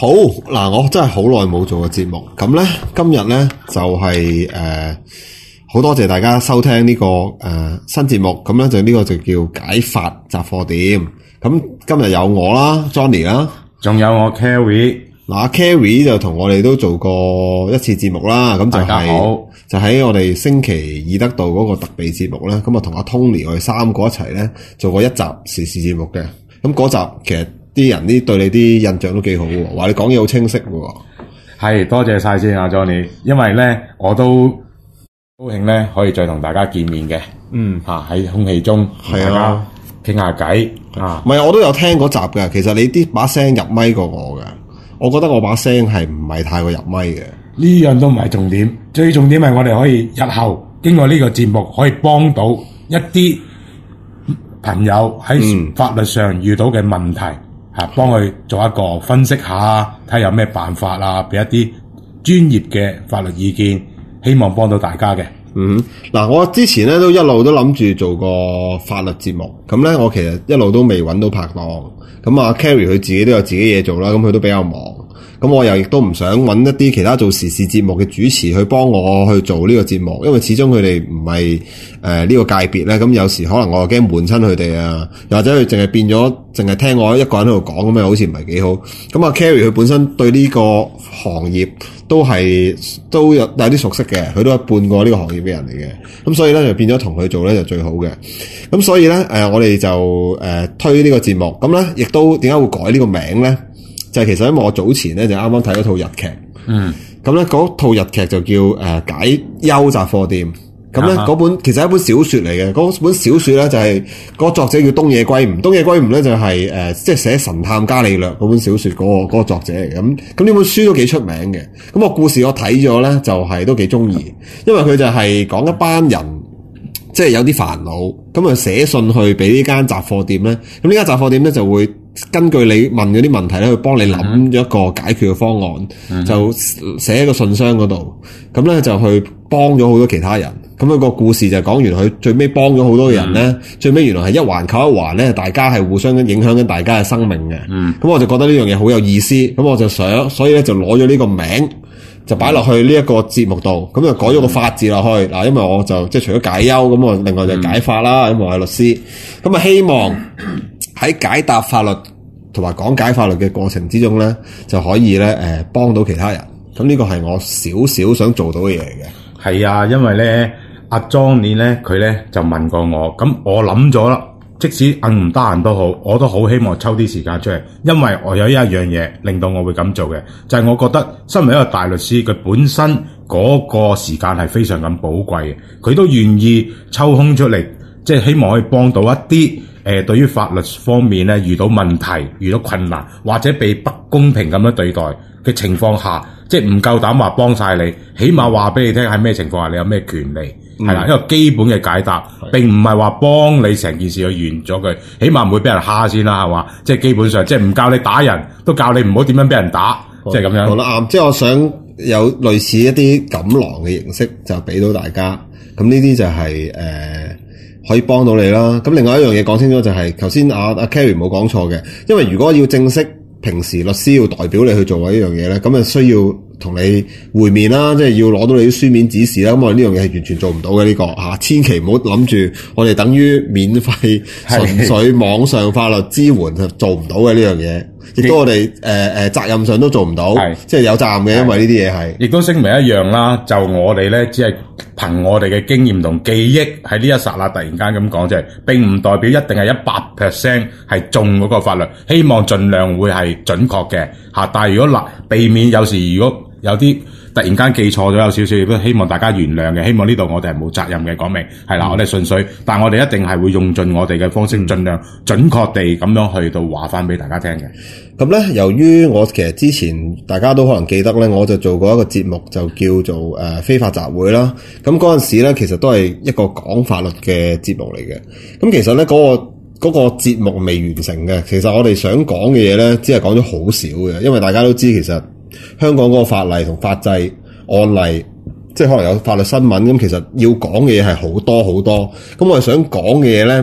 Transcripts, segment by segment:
好嗱，我真係好耐冇做過節目，咁咧今日咧就係好多謝大家收聽呢個新節目，咁咧就呢個就叫解法雜貨店。咁今日有我啦 ，Johnny 啦， 仲有我 Carrie。 嗱，Carrie 就同我哋都做過一次節目啦，咁就大家好， 就喺我哋星期二得到嗰個特備節目咧，咁啊同阿 Tony 我哋三個一齊咧做過一集時事節目嘅，咁嗰集其實啲人對你啲印象都幾好喎，話你講嘢好清晰喎。 係，多謝晒先啊 Johnny， 因為咧我都高興咧可以再同大家見面嘅，喺空氣中同大家傾下偈啊。 唔係，我都有聽嗰集嘅，其實你啲把聲入咪過我嘅，我覺得我把聲係唔係太過入咪嘅。 呢樣都唔係重點，最重點係我哋可以日後經過呢個節目可以幫到一啲朋友喺法律上遇到嘅問題。幫佢做一個分析下，睇下有咩辦法啊，俾一啲專業嘅法律意見，希望幫到大家嘅。 嗱，我之前咧都一路都諗住做個法律節目，咁咧我其實一路都未揾到拍檔，咁啊 Carrie 佢自己都有自己嘢做啦，咁佢都比較忙，咁我又亦都唔想揾一啲其他做時事節目嘅主持去幫我去做呢個節目，因為始終佢哋唔係呢個界別咧，咁有時可能我又驚悶親佢哋啊，又或者佢淨係變咗淨係聽我一個人喺度講咁樣，好似唔係幾好。咁啊 Carrie 佢本身對呢個行業都有啲熟悉嘅，佢都係半個呢個行業嘅人嚟嘅，咁所以咧就變咗同佢做咧就最好嘅。咁所以咧我哋就推呢個節目，咁咧亦都點解會改呢個名咧？就係其實因為我早前咧就啱啱睇咗套日劇，咁咧嗰套日劇就叫解憂雜貨店。咁咧嗰本其實係一本小說嚟嘅，嗰本小說咧就係嗰個作者叫東野圭吾。東野圭吾咧就係即係寫《神探伽利略》嗰本小說嗰個作者嚟嘅。咁呢本書都幾出名嘅。咁個故事我睇咗咧就係都幾中意，因為佢就係講一班人即係有啲煩惱，咁啊寫信去俾呢間雜貨店咧。咁呢間雜貨店咧就會根據你問嗰啲問題咧，去幫你諗咗一個解決嘅方案，就寫喺個信箱嗰度。咁咧就去幫咗好多其他人。咁佢個故事就講完，佢最尾幫咗好多人咧，最尾原來係一環扣一環咧，大家係互相影響緊大家嘅生命嘅。咁我就覺得呢樣嘢好有意思，咁我就想，所以咧就攞咗呢個名，就擺落去呢一個節目度，咁就改咗個法字落去。嗱，因為我就即係除咗解憂，咁我另外就解法啦，因為我係律師，咁啊希望喺解答法律同埋講解法律嘅過程之中咧，就可以咧幫到其他人。咁呢個係我少少想做到嘅嘢嚟嘅。 係啊，因為咧阿 Johnny 咧佢咧就問過我，咁我諗咗啦，即使唔得閒都好，我都好希望抽啲時間出嚟，因為我有一樣嘢令到我會咁做嘅，就係我覺得身為一個大律師，佢本身嗰個時間係非常咁寶貴嘅，佢都願意抽空出嚟，即係希望可以幫到一啲對於法律方面咧遇到問題、遇到困難或者被不公平咁樣對待嘅情況下，即係唔夠膽話幫晒你，起碼話俾你聽喺咩情況下你有咩權利，係啦，一個基本嘅解答，並唔係話幫你成件事去完咗佢，起碼唔會俾人蝦先啦，係嘛？即係基本上，即係唔教你打人，都教你唔好點樣俾人打，即係咁樣。 好啦，啱，即係我想有類似一啲錦囊嘅形式，就俾到大家。咁呢啲就係可以幫到你啦。咁另外一樣嘢講清楚就係，頭先阿 Carrie 冇講錯嘅，因為如果要正式平時律師要代表你去做呢樣嘢咧，咁啊需要同你會面啦，即係要攞到你啲書面指示啦。咁我哋呢樣嘢係完全做唔到嘅，呢個千祈唔好諗住我哋等於免費純粹網上法律支援係做唔到嘅呢樣嘢。亦都我哋責任上都做唔到，即係有責任嘅，因為呢啲嘢係。 亦都聲明一樣啦，就我哋咧，只係憑我哋嘅經驗同記憶喺呢一剎那突然間咁講，即係並唔代表一定係100%係中嗰個法律，希望盡量會係準確嘅嚇。但係如果避免有時如果有啲突然間記錯咗有少少，亦都希望大家原諒嘅。希望呢度我哋係冇責任嘅，講明係啦，我哋純粹，但係我哋一定係會用盡我哋嘅方式，盡量準確地咁樣去到話翻俾大家聽嘅。 咁咧，由於我其實之前大家都可能記得咧，我就做過一個節目，就叫做非法集會啦。咁嗰陣時咧，其實都係一個講法律嘅節目嚟嘅。咁其實咧嗰個節目未完成嘅，其實我哋想講嘅嘢咧，只係講咗好少嘅，因為大家都知其實香港嗰個法例同法制案例，即係可能有法律新聞，咁其實要講嘅嘢係好多好多。咁我哋想講嘅嘢咧，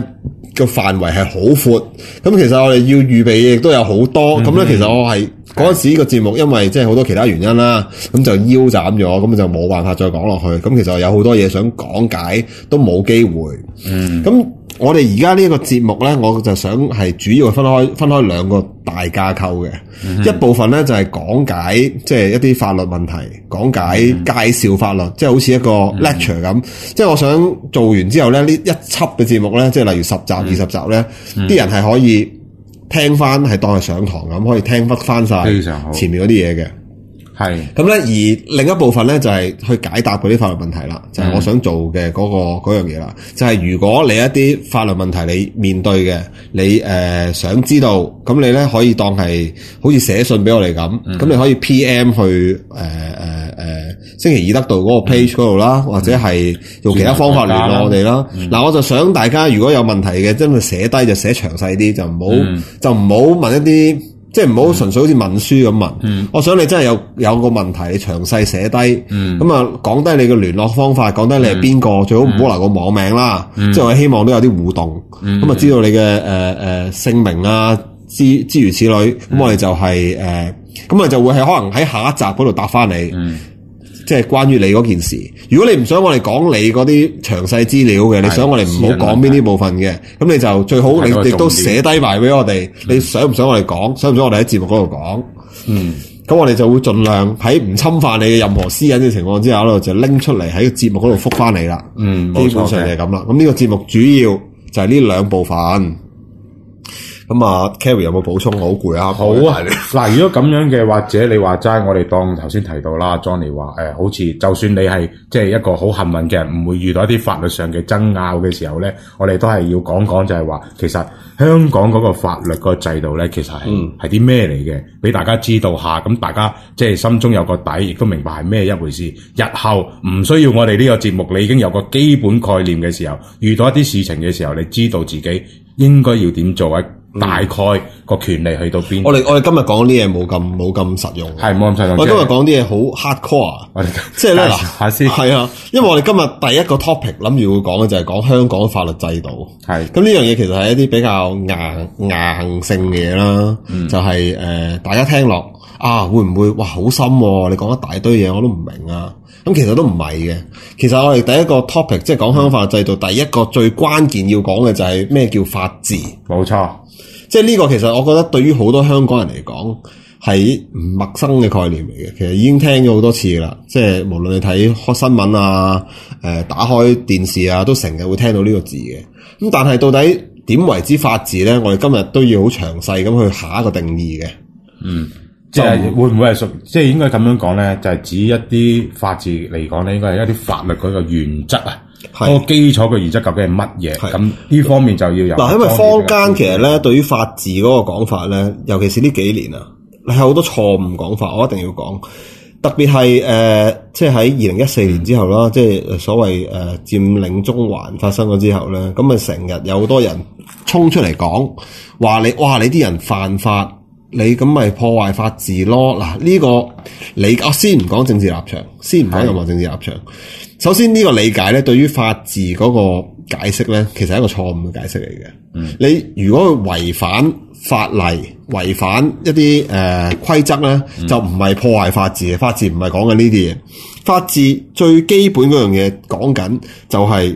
個範圍係好闊。咁其實我哋要預備嘅亦都有好多。咁咧，其實我係嗰陣時個節目，因為即係好多其他原因啦，咁就腰斬咗，咁就冇辦法再講落去。咁其實有好多嘢想講解，都冇機會。咁我哋而家呢一個節目咧，我就想係主要分開兩個大架構嘅。一部分咧就係講解即係一啲法律問題，講解介紹法律，即係好似一個 lecture 咁。即係我想做完之後咧，呢一輯嘅節目咧，即係例如10集、20集咧，啲人係可以聽翻，係當係上堂咁，可以聽翻晒前面嗰啲嘢嘅。係咁咧，而另一部分咧就係去解答嗰啲法律問題啦，就係我想做嘅嗰樣嘢啦。就係如果你一啲法律問題你面對嘅，你想知道，咁你咧可以當係好似寫信俾我哋咁，咁你可以 PM 去星期二得到嗰個 page 嗰度啦，或者係用其他方法聯絡我哋啦。嗱，我就想大家如果有問題嘅，真係寫低就寫詳細啲，就唔好問一啲。即係唔好純粹好似問書咁問，我想你真係有個問題，你詳細寫低，咁啊講低你嘅聯絡方法，講低你係邊個，最好唔好留個網名啦，即係我希望都有啲互動，咁啊知道你嘅姓名啊，諸如此類，咁我哋就係咁啊就會係可能喺下一集嗰度答翻你。即係關於你嗰件事，如果你唔想我哋講你嗰啲詳細資料嘅，你想我哋唔好講邊啲部分嘅，咁你就最好你亦都寫低埋俾我哋。你想唔想我哋講？想唔想我哋喺節目嗰度講？咁我哋就會盡量喺唔侵犯你嘅任何私隱嘅情況之下咧，就拎出嚟喺個節目嗰度覆翻你啦。基本上就係咁啦。咁呢個節目主要就係呢兩部分。咁啊 ，Kerry 有冇補充？我好攰啊！ 好啊，嗱，如果咁樣嘅，或者你話齋，我哋當頭先提到啦 ，Johnny 話好似就算你係即係一個好幸運嘅人，唔會遇到一啲法律上嘅爭拗嘅時候咧，我哋都係要講就係話，其實香港嗰個法律嗰個制度咧，其實係啲咩嚟嘅，俾大家知道下，咁大家即係心中有個底，亦都明白係咩一回事。日後唔需要我哋呢個節目，你已經有個基本概念嘅時候，遇到一啲事情嘅時候，你知道自己應該要點做啊。大概個權利去到邊？我哋今日講啲嘢冇咁實用， 係冇咁實用。 我今日講啲嘢好 hardcore，即係咧嗱，係啊，因為我哋今日第一個 topic 諗住會講嘅就係講香港法律制度。係咁呢樣嘢其實係一啲比較硬性嘅嘢啦，就係大家聽落啊，會唔會哇好深喎？你講一大堆嘢我都唔明啊！咁其實都唔係嘅，其實我哋第一個 topic 即係講香港法律制度，第一個最關鍵要講嘅就係咩叫法治。冇錯。即係呢個其實我覺得對於好多香港人嚟講係唔陌生嘅概念嚟嘅，其實已經聽咗好多次啦。即係無論你睇開新聞啊，打開電視啊，都成日會聽到呢個字嘅。咁但係到底點為之法治咧？我哋今日都要好詳細咁去下一個定義嘅。 即係會唔會係即係應該咁樣講咧？就係指一啲法治嚟講咧，應該係一啲法律嗰個原則啊。嗰個基礎嘅原則究竟係乜嘢？咁呢方面就要有嗱，因為坊間其實咧對於法治嗰個講法咧，尤其是呢幾年啊，係好多錯誤講法，我一定要講。特別係即係喺2014年之後啦，即係所謂佔領中環發生咗之後咧，咁啊成日有好多人衝出嚟講話你啲人犯法，你咁咪破壞法治咯。嗱，呢個我先唔講政治立場，先唔講任何政治立場。首先呢個理解咧，對於法治嗰個解釋咧，其實係一個錯誤嘅解釋嚟嘅。你如果違反法例、違反一啲規則咧，就唔係破壞法治嘅。法治唔係講緊呢啲嘢。法治最基本嗰樣嘢講緊就係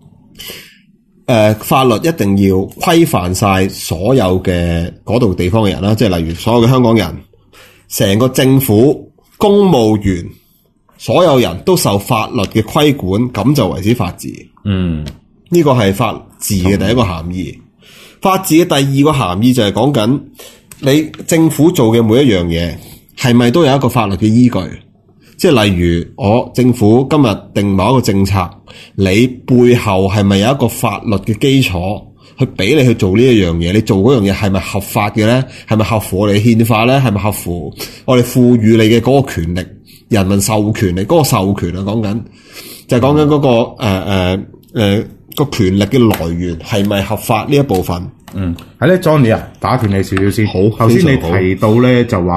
法律一定要規範晒所有嘅嗰度地方嘅人啦，即係例如所有嘅香港人、成個政府、公務員。所有人都受法律嘅規管，咁就為之法治。呢個係法治嘅第一個涵義。法治嘅第二個涵義就係講緊你政府做嘅每一樣嘢係咪都有一個法律嘅依據？即係例如我政府今日定某一個政策，你背後係咪有一個法律嘅基礎去俾你去做呢一樣嘢？你做嗰樣嘢係咪合法嘅咧？係咪合乎我哋嘅憲法咧？係咪合乎我哋賦予你嘅嗰個權力？人民授權你嗰個授權啊，講緊就係講緊嗰個個權力嘅來源係咪合法呢一部分？ 係咧 ，Johnny 啊，打斷你少少先。好，頭先你提到咧就話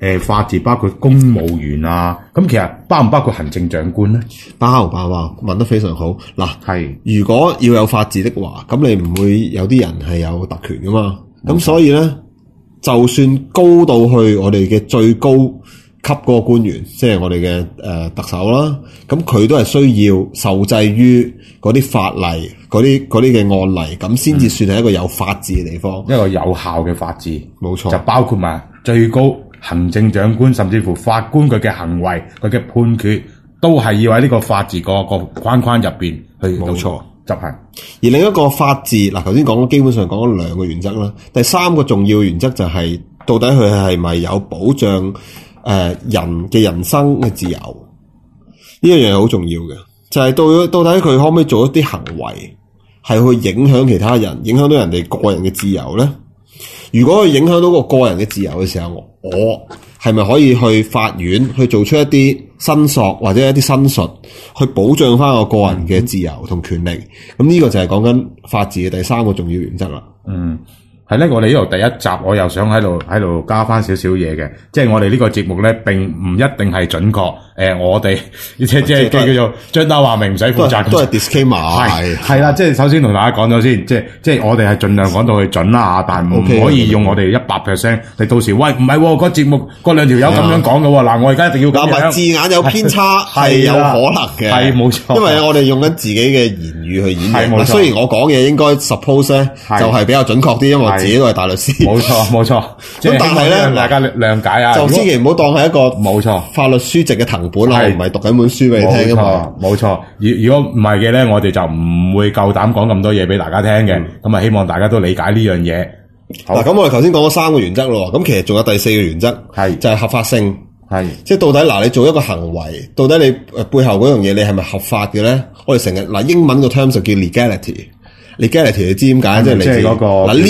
法治包括公務員啊，咁其實包唔包括行政長官咧？ 包，問得非常好。嗱， 係如果要有法治的話，咁你唔會有啲人係有特權噶嘛？咁所以咧，就算高到去我哋嘅最高級嗰個官員，即係我哋嘅特首啦，咁佢都係需要受制於嗰啲法例、嗰啲嘅案例，咁先至算係一個有法治嘅地方， 一個有效嘅法治， 冇錯， 就包括埋最高行政長官，甚至乎法官佢嘅行為、佢嘅判決，都係要喺呢個法治個框框入邊去冇錯執行。 而另一個法治，嗱頭先講咗，基本上講咗兩個原則啦。第三個重要原則就係、到底佢係咪有保障人嘅人生嘅自由？呢一樣嘢好重要嘅，就係、到底佢可唔可以做一啲行為係去影響其他人，影響到人哋個人嘅自由咧？如果佢影響到個人嘅自由嘅時候，我係咪可以去法院去做出一啲申索或者一啲申述，去保障翻我個人嘅自由同權利？咁呢個就係講緊法治嘅第三個重要原則啦。 係咧，我哋呢度第一集，我又想喺度加翻少少嘢嘅，即係我哋呢個節目咧並唔一定係準確。我哋即係叫做張單話明唔使負責， 都係 disclaimer。 係啦，即係首先同大家講咗先，即係我哋係盡量講到佢準啦，但係唔可以用我哋100%。你到時喂唔係喎，個節目嗰兩條友咁樣講嘅喎，嗱我而家一定要咁樣。 字眼有偏差係有可能嘅， 係冇錯。因為我哋用緊自己嘅言語去演繹。 冇錯。 雖然我講嘢應該 suppose 咧就係比較準確啲，因為我自己都係大律師。 冇錯。 咁但係咧， 大家諒解啊， 就千祈唔好當係一個冇錯法律書籍嘅藤本啦，我唔係讀緊本書俾你聽㗎嘛。 冇錯。如果唔係嘅咧，我哋就唔會夠膽講咁多嘢俾大家聽嘅。咁啊，希望大家都理解呢樣嘢。 嗱，咁我哋頭先講咗三個原則咯，咁其實仲有第四個原則，就係合法性。即係到底你做一個行為，到底你背後嗰樣嘢你係咪合法嘅咧？我哋成日英文個 term 就叫 legality。legality 你知點解？即係嚟自嗰個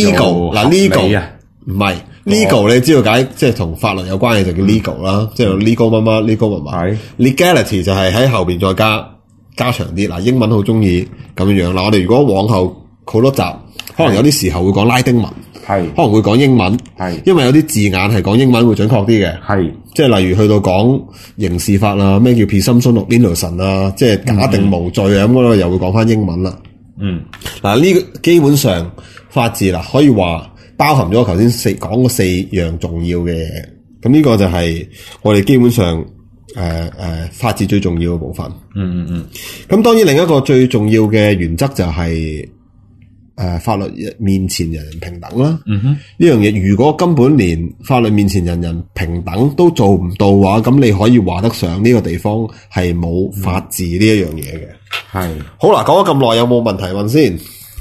legal 啊，唔係 legal 你知道解，即係同法律有關嘅就叫 legal 啦，即係 legal 乜乜 legal 乜乜。legality 就係喺後邊再加長啲。英文好中意咁樣樣。我哋如果往後好多集，可能有啲時候會講拉丁文，可能會講英文，因為有啲字眼係講英文會準確啲嘅，即係例如去到講刑事法啦，咩叫 presumption of innocence 啊，即係假定無罪啊，咁嗰度又會講翻英文啦。嗱，呢個基本上法治啦，可以話包含咗我頭先講嗰四樣重要嘅嘢。咁呢個就係我哋基本上法治最重要嘅部分。咁當然另一個最重要嘅原則就係法律面前人人平等啦。呢樣嘢如果根本連法律面前人人平等都做唔到嘅話，咁你可以話得上呢個地方係冇法治呢一樣嘢嘅。好啦，講咗咁耐，有冇問題問先？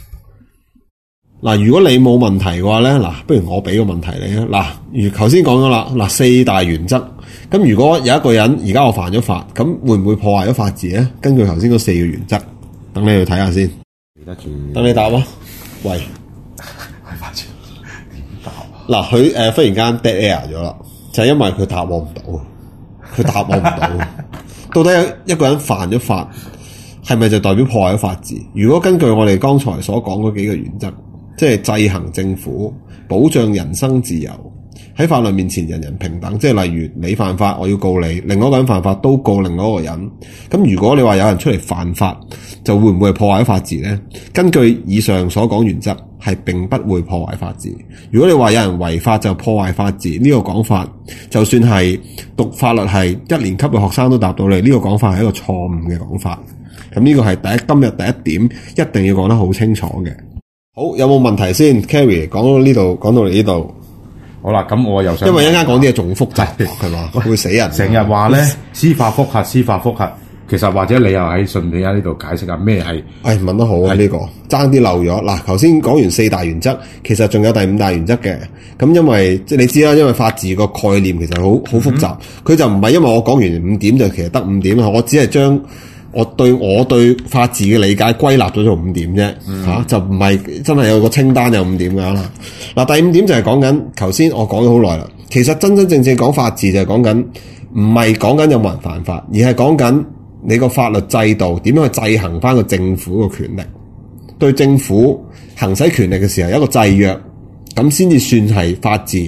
嗱，如果你冇問題嘅話咧，嗱，不如我俾個問題你啊。嗱，如頭先講咗啦，嗱，四大原則。咁如果有一個人而家我犯咗法，咁會唔會破壞咗法治咧？根據頭先嗰四個原則，等你去睇下先。等你答啊。喂， 法治點答啊？ 嗱，佢忽然間 dead air 咗啦，就係因為佢答我唔到，佢答我唔到。到底一個人犯咗法，係咪就代表破壞咗法治？如果根據我哋剛才所講嗰幾個原則，即係制衡政府、保障人身自由、喺法律面前人人平等，即係例如你犯法，我要告你；另外一個人犯法都告另外一個人。咁如果你話有人出嚟犯法，就會唔會係破壞咗法治呢？根據以上所講原則，係並不會破壞法治。如果你話有人違法就破壞法治，呢個講法，就算係讀法律系1年級嘅學生都答到你，呢個講法係一個錯誤嘅講法。咁呢個係今日第一點，一定要講得好清楚嘅。好，有冇問題先 ？Carrie 講到嚟呢度， 好啦，咁我又想， 因為一陣間講啲嘢仲複雜，係嘛，會死人。 成日話咧司法複核，其實或者你又喺順便喺呢度解釋下咩係？ 問得好啊，呢個爭啲漏咗。嗱，頭先講完四大原則，其實仲有第五大原則嘅。咁因為即係你知啦，因為法治個概念其實好複雜，佢就唔係因為我講完5點就其實得5點啊，我只係將我對法治嘅理解歸納咗做5點啫，就唔係真係有個清單有5點㗎啦。嗱，第5點就係講緊頭先我講咗好耐啦。其實真正講法治就係講緊唔係講緊有冇人犯法，而係講緊你個法律制度點樣去制衡翻個政府個權力，對政府行使權力嘅時候有一個制約，咁先至算係法治。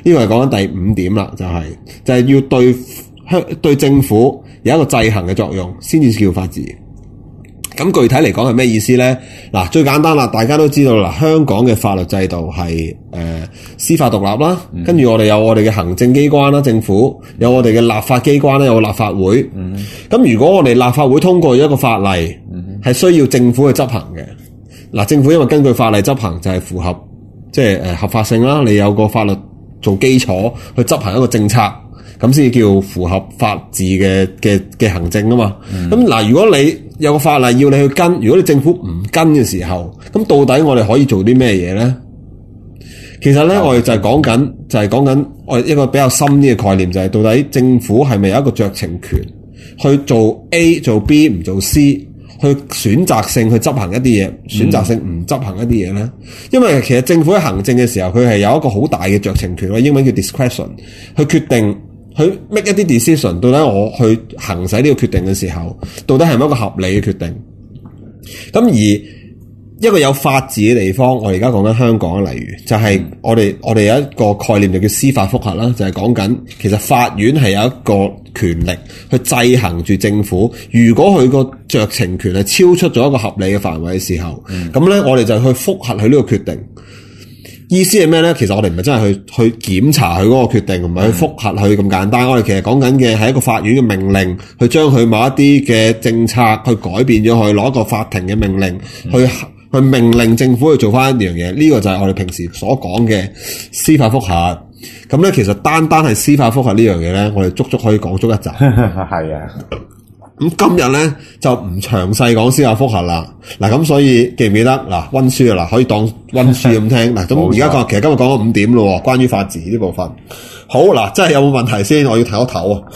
呢個係講緊第5點啦，就係要對政府有一個制衡嘅作用，先至叫法治。咁具體嚟講係咩意思呢？嗱，最簡單啦，大家都知道啦，香港嘅法律制度係司法獨立啦，跟住我哋有我哋嘅行政機關啦，政府有我哋嘅立法機關啦，有個立法會。咁如果我哋立法會通過一個法例，係需要政府去執行嘅。嗱，政府因為根據法例執行就係符合即係合法性啦，你有個法律做基礎去執行一個政策，咁先至叫符合法治嘅行政啊嘛。咁嗱，如果你有個法例要你去跟，如果你政府唔跟嘅時候，咁到底我哋可以做啲咩嘢咧？其實咧，我哋就係講緊我哋一個比較深啲嘅概念，就係到底政府係咪有一個酌情權去做 A 做 B 唔做 C， 去選擇性去執行一啲嘢，選擇性唔執行一啲嘢咧？因為其實政府喺行政嘅時候，佢係有一個好大嘅酌情權，英文叫 discretion， 去決定。去 make 一啲 decision， 到底我去行使呢個決定嘅時候，到底係咪一個合理嘅決定？咁而一個有法治嘅地方，我而家講緊香港，例如就係我哋有一個概念就叫司法覆核啦，就係講緊其實法院係有一個權力去制衡住政府，如果佢個酌情權係超出咗一個合理嘅範圍嘅時候，咁咧我哋就去覆核佢呢個決定。意思係咩咧？其實我哋唔係真係去檢查佢嗰個決定，唔係去覆核佢咁簡單。我哋其實講緊嘅係一個法院嘅命令，去將佢某一啲嘅政策去改變咗佢，攞一個法庭嘅命令去命令政府去做翻一樣嘢。呢個就係我哋平時所講嘅司法覆核。咁咧，其實單係司法覆核呢樣嘢咧，我哋足可以講足一集。 係啊。 咁今日咧就唔詳細講司法覆核啦。嗱，咁所以記唔記得嗱？溫書啊，嗱，可以當溫書咁聽。嗱，咁而家其實今日講咗5點咯，關於法治呢部分。好嗱，真係有冇問題先？我要唞一唞啊。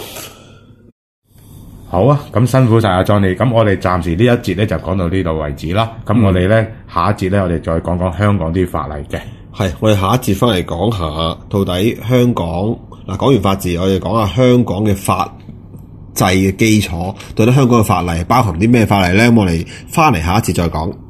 好啊，咁辛苦晒阿 Johnny。咁我哋暫時呢一節咧就講到呢度為止啦。咁我哋咧下一節咧，我哋再講講香港啲法例嘅。係， 我哋下一節翻嚟講下，到底香港嗱，講完法治，我哋講下香港嘅法制嘅基礎，到底香港嘅法例包含啲咩法例咧？咁我哋翻嚟下一節再講。